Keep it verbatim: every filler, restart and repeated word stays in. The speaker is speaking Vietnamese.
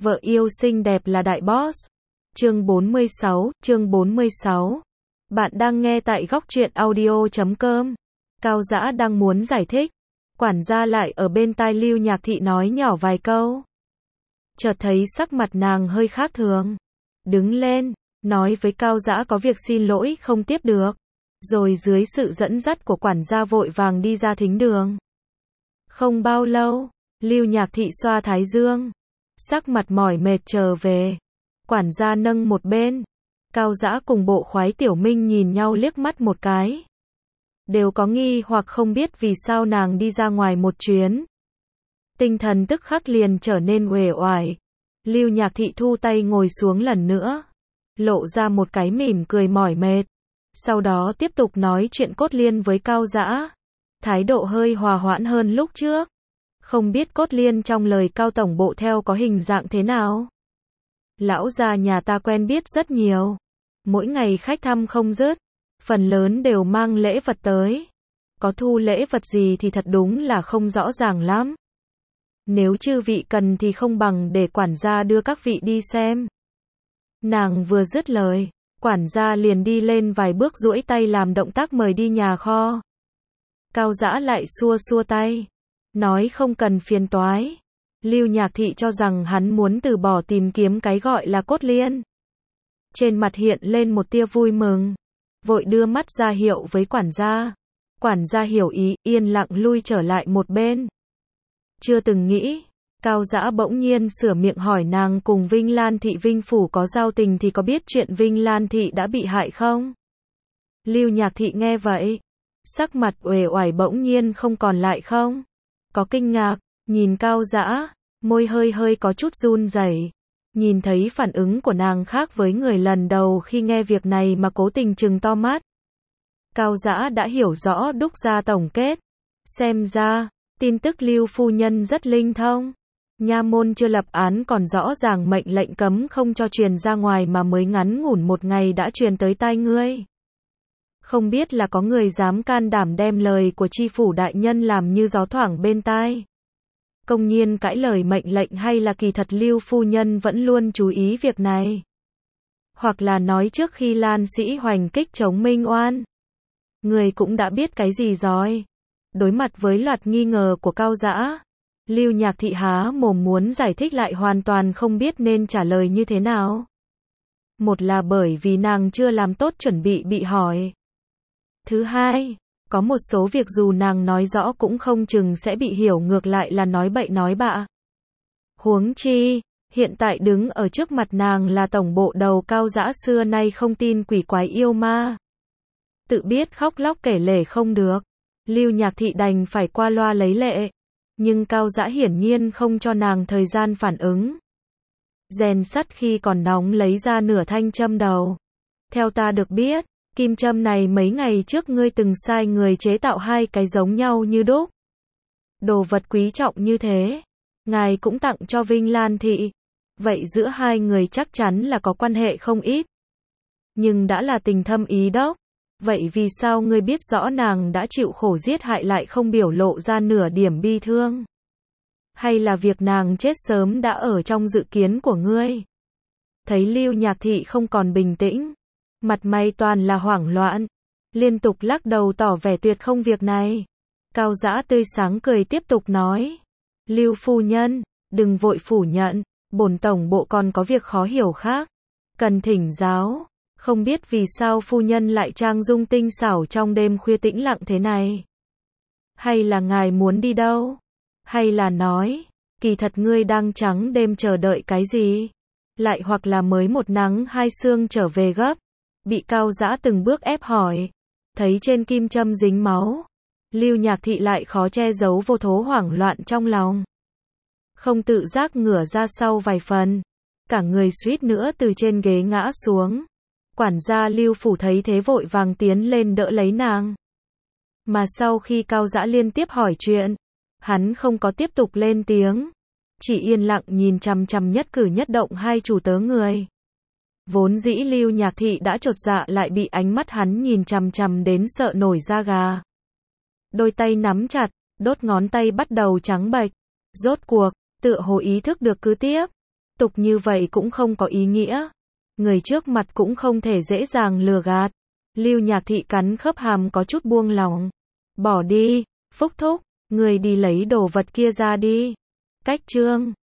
Vợ yêu xinh đẹp là đại boss. Chương bốn mươi sáu, chương bốn mươi sáu. Bạn đang nghe tại góc truyện audio chấm com. Cao Dã đang muốn giải thích, quản gia lại ở bên tai Lưu Nhạc Thị nói nhỏ vài câu. Chợt thấy sắc mặt nàng hơi khác thường, đứng lên, nói với Cao Dã có việc xin lỗi không tiếp được, rồi dưới sự dẫn dắt của quản gia vội vàng đi ra thính đường. Không bao lâu, Lưu Nhạc Thị xoa thái dương, sắc mặt mỏi mệt trở về. Quản gia nâng một bên, Cao Dã cùng Bộ Khoái Tiểu Minh nhìn nhau liếc mắt một cái, đều có nghi hoặc không biết vì sao nàng đi ra ngoài một chuyến. Tinh thần tức khắc liền trở nên uể oải. Lưu Nhạc Thị thu tay ngồi xuống lần nữa, lộ ra một cái mỉm cười mỏi mệt, sau đó tiếp tục nói chuyện Cốt Liên với Cao Dã, thái độ hơi hòa hoãn hơn lúc trước. Không biết Cốt Liên trong lời Cao tổng bộ theo có hình dạng thế nào? Lão gia nhà ta quen biết rất nhiều, mỗi ngày khách thăm không dứt, phần lớn đều mang lễ vật tới. Có thu lễ vật gì thì thật đúng là không rõ ràng lắm. Nếu chư vị cần thì không bằng để quản gia đưa các vị đi xem. Nàng vừa dứt lời, quản gia liền đi lên vài bước duỗi tay làm động tác mời đi nhà kho. Cao Dã lại xua xua tay, nói không cần phiền toái. Lưu Nhạc Thị cho rằng hắn muốn từ bỏ tìm kiếm cái gọi là Cốt Liên. Trên mặt hiện lên một tia vui mừng, vội đưa mắt ra hiệu với quản gia. Quản gia hiểu ý, yên lặng lui trở lại một bên. Chưa từng nghĩ, Cao Dã bỗng nhiên sửa miệng hỏi nàng cùng Vinh Lan Thị Vinh Phủ có giao tình thì có biết chuyện Vinh Lan Thị đã bị hại không? Lưu Nhạc Thị nghe vậy, sắc mặt uể oải bỗng nhiên không còn lại không? Có kinh ngạc, nhìn Cao Dã, môi hơi hơi có chút run rẩy. Nhìn thấy phản ứng của nàng khác với người lần đầu khi nghe việc này mà cố tình trừng to mắt. Cao Dã đã hiểu rõ đúc ra tổng kết. Xem ra, tin tức Lưu phu nhân rất linh thông. Nha môn chưa lập án còn rõ ràng mệnh lệnh cấm không cho truyền ra ngoài mà mới ngắn ngủn một ngày đã truyền tới tai ngươi. Không biết là có người dám can đảm đem lời của tri phủ đại nhân làm như gió thoảng bên tai, công nhiên cãi lời mệnh lệnh, hay là kỳ thật Lưu phu nhân vẫn luôn chú ý việc này. Hoặc là nói trước khi Lan Sĩ hoành kích chống Minh Oan, người cũng đã biết cái gì rồi. Đối mặt với loạt nghi ngờ của Cao Dã, Lưu Nhạc Thị há mồm muốn giải thích lại hoàn toàn không biết nên trả lời như thế nào. Một là bởi vì nàng chưa làm tốt chuẩn bị bị hỏi. Thứ hai, có một số việc dù nàng nói rõ cũng không chừng sẽ bị hiểu ngược lại là nói bậy nói bạ. Huống chi, hiện tại đứng ở trước mặt nàng là tổng bộ đầu. Cao Dã xưa nay không tin quỷ quái yêu ma, tự biết khóc lóc kể lể không được, Lưu Nhạc Thị đành phải qua loa lấy lệ. Nhưng Cao Dã hiển nhiên không cho nàng thời gian phản ứng. Rèn sắt khi còn nóng lấy ra nửa thanh châm đầu. Theo ta được biết, kim châm này mấy ngày trước ngươi từng sai người chế tạo hai cái giống nhau như đúc. Đồ vật quý trọng như thế, ngài cũng tặng cho Vinh Lan Thị. Vậy giữa hai người chắc chắn là có quan hệ không ít. Nhưng đã là tình thâm ý đốc, vậy vì sao ngươi biết rõ nàng đã chịu khổ giết hại lại không biểu lộ ra nửa điểm bi thương? Hay là việc nàng chết sớm đã ở trong dự kiến của ngươi? Thấy Lưu Nhạc Thị không còn bình tĩnh, mặt mày toàn là hoảng loạn, liên tục lắc đầu tỏ vẻ tuyệt không việc này. Cao Dã tươi sáng cười tiếp tục nói, Lưu phu nhân, đừng vội phủ nhận, bổn tổng bộ còn có việc khó hiểu khác, cần thỉnh giáo. Không biết vì sao phu nhân lại trang dung tinh xảo trong đêm khuya tĩnh lặng thế này? Hay là ngài muốn đi đâu? Hay là nói, kỳ thật ngươi đang trắng đêm chờ đợi cái gì? Lại hoặc là mới một nắng hai sương trở về gấp? Bị Cao Dã từng bước ép hỏi, thấy trên kim châm dính máu, Lưu Nhạc Thị lại khó che giấu vô thố hoảng loạn trong lòng. Không tự giác ngửa ra sau vài phần, cả người suýt nữa từ trên ghế ngã xuống. Quản gia Lưu phủ thấy thế vội vàng tiến lên đỡ lấy nàng. Mà sau khi Cao Dã liên tiếp hỏi chuyện, hắn không có tiếp tục lên tiếng, chỉ yên lặng nhìn chằm chằm nhất cử nhất động hai chủ tớ người. Vốn dĩ Lưu Nhạc Thị đã chột dạ lại bị ánh mắt hắn nhìn chằm chằm đến sợ nổi da gà. Đôi tay nắm chặt, đốt ngón tay bắt đầu trắng bệch. Rốt cuộc, tựa hồ ý thức được cứ tiếp tục như vậy cũng không có ý nghĩa. Người trước mặt cũng không thể dễ dàng lừa gạt. Lưu Nhạc Thị cắn khớp hàm có chút buông lỏng. Bỏ đi, Phúc thúc, người đi lấy đồ vật kia ra đi. Cách Trương